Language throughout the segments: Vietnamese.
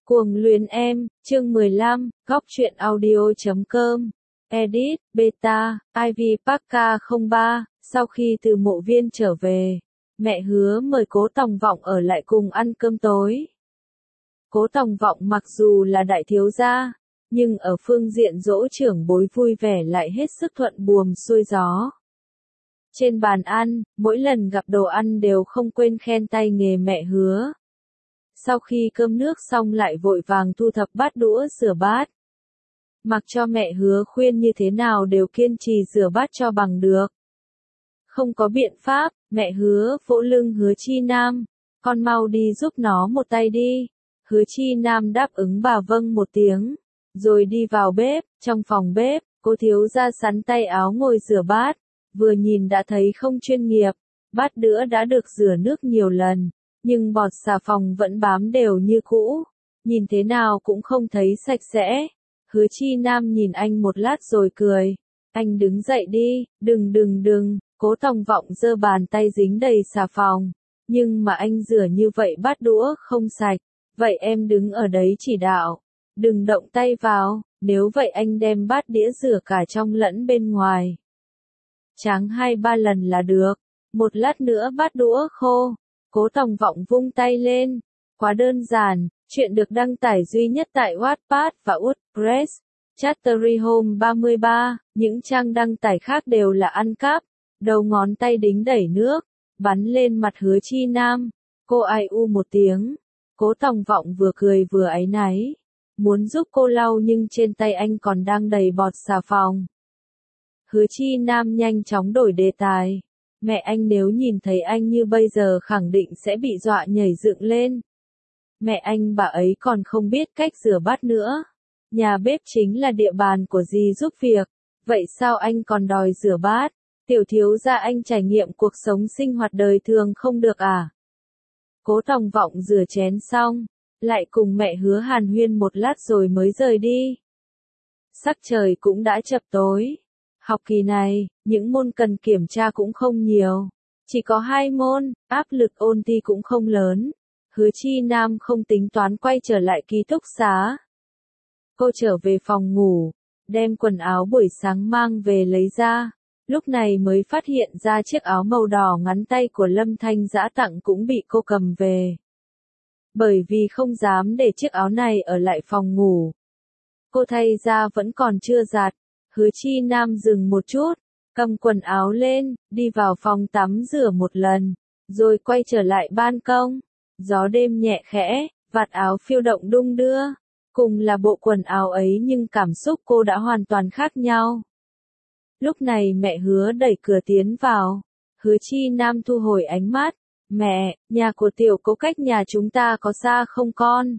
Cuồng luyến em, chương 15, góc truyện audio.com. Edit, Beta, Ivy Park 03, sau khi từ mộ viên trở về, mẹ hứa mời Cố Tòng Vọng ở lại cùng ăn cơm tối. Cố Tòng Vọng mặc dù là đại thiếu gia, nhưng ở phương diện dỗ trưởng bối vui vẻ lại hết sức thuận buồm xuôi gió. Trên bàn ăn, mỗi lần gặp đồ ăn đều không quên khen tay nghề mẹ hứa. Sau khi cơm nước xong lại vội vàng thu thập bát đũa rửa bát. Mặc cho mẹ hứa khuyên như thế nào đều kiên trì rửa bát cho bằng được. Không có biện pháp, mẹ hứa vỗ lưng Hứa Chi Nam, con mau đi giúp nó một tay đi. Hứa Chi Nam đáp ứng bà vâng một tiếng, rồi đi vào bếp. Trong phòng bếp, cô thiếu gia sắn tay áo ngồi rửa bát, vừa nhìn đã thấy không chuyên nghiệp, bát đũa đã được rửa nước nhiều lần, nhưng bọt xà phòng vẫn bám đều như cũ, nhìn thế nào cũng không thấy sạch sẽ. Hứa Chi Nam nhìn anh một lát rồi cười, anh đứng dậy đi, đừng, Cố Tòng Vọng giơ bàn tay dính đầy xà phòng, nhưng mà anh rửa như vậy bát đũa không sạch, vậy em đứng ở đấy chỉ đạo, đừng động tay vào, nếu vậy anh đem bát đĩa rửa cả trong lẫn bên ngoài. Tráng 2-3 lần là được, một lát nữa bát đũa khô. Cố Tòng Vọng vung tay lên, quá đơn giản, chuyện được đăng tải duy nhất tại Wattpad và WordPress, Chattery Home 33, những trang đăng tải khác đều là ăn cắp, đầu ngón tay đính đẩy nước, bắn lên mặt Hứa Chi Nam, cô ai u một tiếng, Cố Tòng Vọng vừa cười vừa áy náy, muốn giúp cô lau nhưng trên tay anh còn đang đầy bọt xà phòng. Hứa Chi Nam nhanh chóng đổi đề tài. Mẹ anh nếu nhìn thấy anh như bây giờ khẳng định sẽ bị dọa nhảy dựng lên. Mẹ anh bà ấy còn không biết cách rửa bát nữa. Nhà bếp chính là địa bàn của dì giúp việc. Vậy sao anh còn đòi rửa bát? Tiểu thiếu gia anh trải nghiệm cuộc sống sinh hoạt đời thường không được à? Cố Tòng Vọng rửa chén xong, lại cùng mẹ hứa hàn huyên một lát rồi mới rời đi. Sắc trời cũng đã chập tối. Học kỳ này, những môn cần kiểm tra cũng không nhiều. Chỉ có 2 môn, áp lực ôn thi cũng không lớn. Hứa Chi Nam không tính toán quay trở lại ký túc xá. Cô trở về phòng ngủ, đem quần áo buổi sáng mang về lấy ra. Lúc này mới phát hiện ra chiếc áo màu đỏ ngắn tay của Lâm Thanh Dã tặng cũng bị cô cầm về. Bởi vì không dám để chiếc áo này ở lại phòng ngủ. Cô thay ra vẫn còn chưa giặt. Hứa Chi Nam dừng một chút, cầm quần áo lên, đi vào phòng tắm rửa một lần, rồi quay trở lại ban công. Gió đêm nhẹ khẽ, vạt áo phiêu động đung đưa, cùng là bộ quần áo ấy nhưng cảm xúc cô đã hoàn toàn khác nhau. Lúc này mẹ hứa đẩy cửa tiến vào, Hứa Chi Nam thu hồi ánh mắt, mẹ, nhà của tiểu Cố cách nhà chúng ta có xa không con?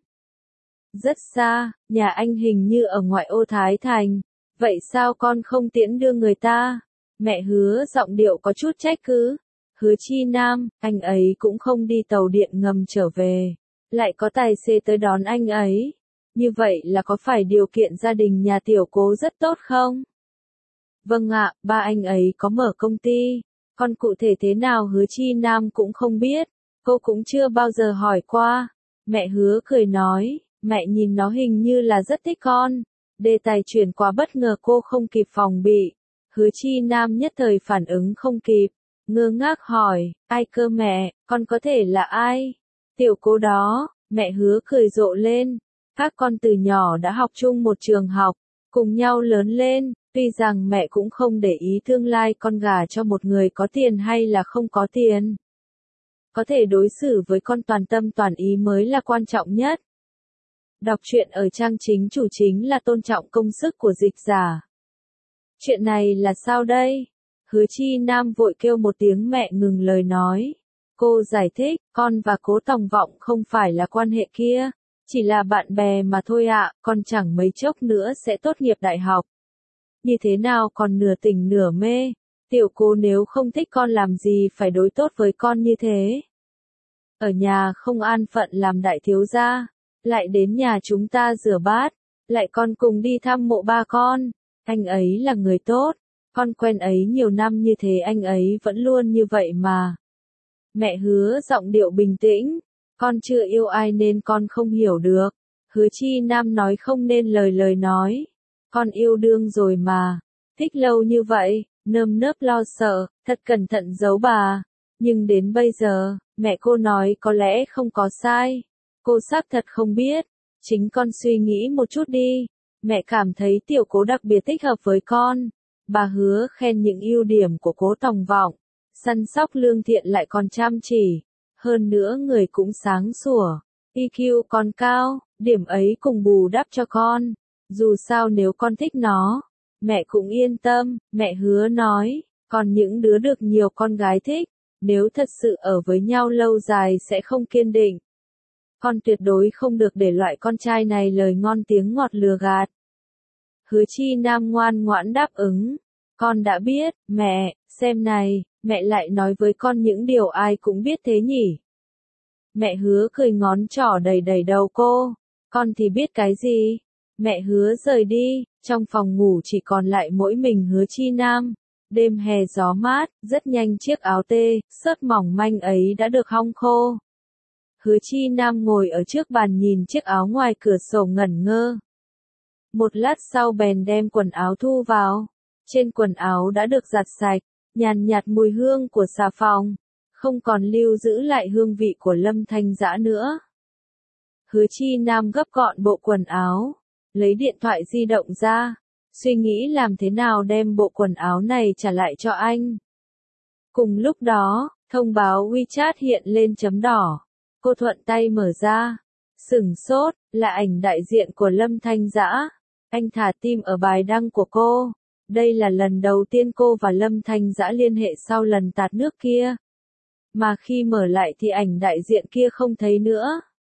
Rất xa, nhà anh hình như ở ngoại ô Thái Thành. Vậy sao con không tiễn đưa người ta? Mẹ hứa giọng điệu có chút trách cứ. Hứa Chi Nam, anh ấy cũng không đi tàu điện ngầm trở về. Lại có tài xế tới đón anh ấy. Như vậy là có phải điều kiện gia đình nhà tiểu Cố rất tốt không? Vâng ạ, ba anh ấy có mở công ty. Còn cụ thể thế nào Hứa Chi Nam cũng không biết. Cô cũng chưa bao giờ hỏi qua. Mẹ hứa cười nói, mẹ nhìn nó hình như là rất thích con. Đề tài chuyển quá bất ngờ cô không kịp phòng bị. Hứa Chi Nam nhất thời phản ứng không kịp. Ngơ ngác hỏi, ai cơ mẹ, con có thể là ai? Tiểu Cố đó, mẹ hứa cười rộ lên. Các con từ nhỏ đã học chung một trường học, cùng nhau lớn lên, tuy rằng mẹ cũng không để ý tương lai con gả cho một người có tiền hay là không có tiền. Có thể đối xử với con toàn tâm toàn ý mới là quan trọng nhất. Đọc truyện ở trang chính chủ chính là tôn trọng công sức của dịch giả. Chuyện này là sao đây? Hứa Chi Nam vội kêu một tiếng mẹ ngừng lời nói. Cô giải thích, con và Cố Tòng Vọng không phải là quan hệ kia, chỉ là bạn bè mà thôi ạ, con chẳng mấy chốc nữa sẽ tốt nghiệp đại học. Như thế nào còn nửa tình nửa mê, tiểu Cố nếu không thích con làm gì phải đối tốt với con như thế. Ở nhà không an phận làm đại thiếu gia. Lại đến nhà chúng ta rửa bát, lại còn cùng đi thăm mộ ba con, anh ấy là người tốt, con quen ấy nhiều năm như thế anh ấy vẫn luôn như vậy mà. Mẹ hứa giọng điệu bình tĩnh, con chưa yêu ai nên con không hiểu được, Hứa Chi Nam nói không nên lời nói. Con yêu đương rồi mà. Thích lâu như vậy, nơm nớp lo sợ, thật cẩn thận giấu bà. Nhưng đến bây giờ, mẹ cô nói có lẽ không có sai. Cô xác thật không biết. Chính con suy nghĩ một chút đi. Mẹ cảm thấy tiểu Cố đặc biệt thích hợp với con. Bà hứa khen những ưu điểm của Cố Tòng Vọng. Săn sóc lương thiện lại còn chăm chỉ. Hơn nữa người cũng sáng sủa. EQ còn cao, điểm ấy cùng bù đắp cho con. Dù sao nếu con thích nó, mẹ cũng yên tâm, mẹ hứa nói. Còn những đứa được nhiều con gái thích, nếu thật sự ở với nhau lâu dài sẽ không kiên định. Con tuyệt đối không được để loại con trai này lời ngon tiếng ngọt lừa gạt. Hứa Chi Nam ngoan ngoãn đáp ứng. Con đã biết, mẹ, xem này, mẹ lại nói với con những điều ai cũng biết thế nhỉ. Mẹ hứa cười ngón trỏ đầy đầy đầu cô. Con thì biết cái gì? Mẹ hứa rời đi, trong phòng ngủ chỉ còn lại mỗi mình Hứa Chi Nam. Đêm hè gió mát, rất nhanh chiếc áo tê, xớt mỏng manh ấy đã được hong khô. Hứa Chi Nam ngồi ở trước bàn nhìn chiếc áo ngoài cửa sổ ngẩn ngơ. Một lát sau bèn đem quần áo thu vào. Trên quần áo đã được giặt sạch, nhàn nhạt mùi hương của xà phòng, không còn lưu giữ lại hương vị của Lâm Thanh Dã nữa. Hứa Chi Nam gấp gọn bộ quần áo, lấy điện thoại di động ra, suy nghĩ làm thế nào đem bộ quần áo này trả lại cho anh. Cùng lúc đó, thông báo WeChat hiện lên chấm đỏ. Cô thuận tay mở ra. Sửng sốt, là ảnh đại diện của Lâm Thanh Dã. Anh thả tim ở bài đăng của cô. Đây là lần đầu tiên cô và Lâm Thanh Dã liên hệ sau lần tạt nước kia. Mà khi mở lại thì ảnh đại diện kia không thấy nữa.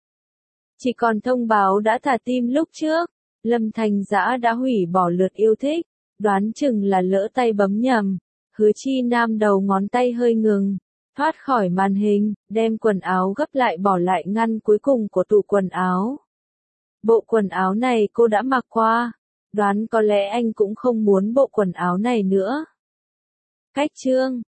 Chỉ còn thông báo đã thả tim lúc trước. Lâm Thanh Dã đã hủy bỏ lượt yêu thích. Đoán chừng là lỡ tay bấm nhầm. Hứa Chi Nam đầu ngón tay hơi ngừng. Thoát khỏi màn hình, đem quần áo gấp lại bỏ lại ngăn cuối cùng của tủ quần áo. Bộ quần áo này cô đã mặc qua. Đoán có lẽ anh cũng không muốn bộ quần áo này nữa. Cách chương